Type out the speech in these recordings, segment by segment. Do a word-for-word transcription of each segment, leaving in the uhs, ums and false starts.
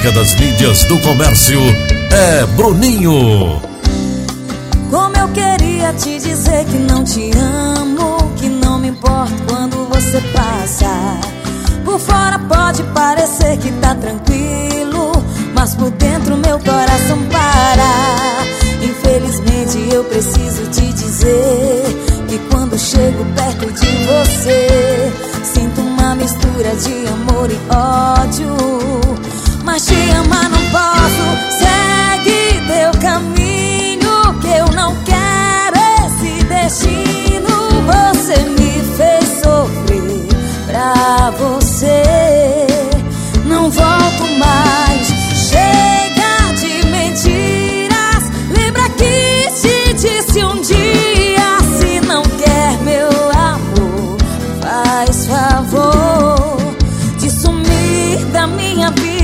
música das mídias do comércio é Bruninho. Como eu queria te dizer que não te amo, que não me importo quando você passa. Por fora pode parecer que tá tranquilo, mas por dentro meu coração para. Infelizmente eu preciso te dizer que quando chego perto de você, sinto uma mistura de amor e ódio. Mas te amar não posso, segue teu caminho, que eu não quero esse destino. Você me fez sofrer, pra você não volto mais. Chega de mentiras, lembra que te disse um dia: se não quer meu amor, faz favor de sumir da minha vida.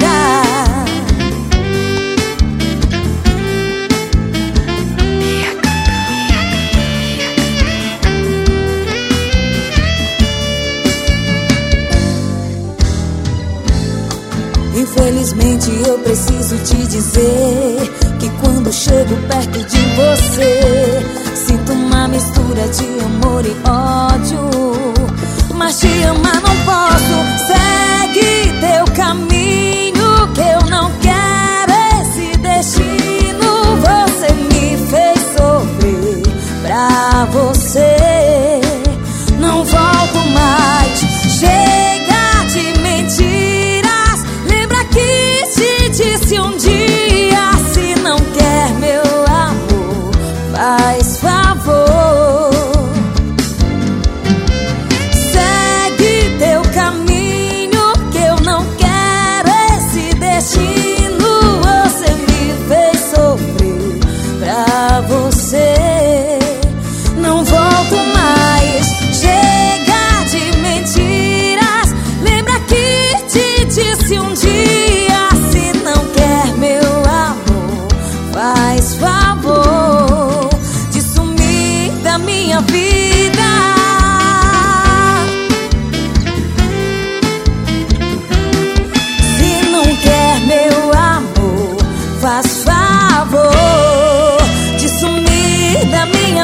Infelizmente eu preciso te dizer que quando chego perto de você, sinto uma mistura de amor e ódio. Mas te amar não posso, segue teu caminho, que eu não quero esse destino. Você me fez sofrer, pra você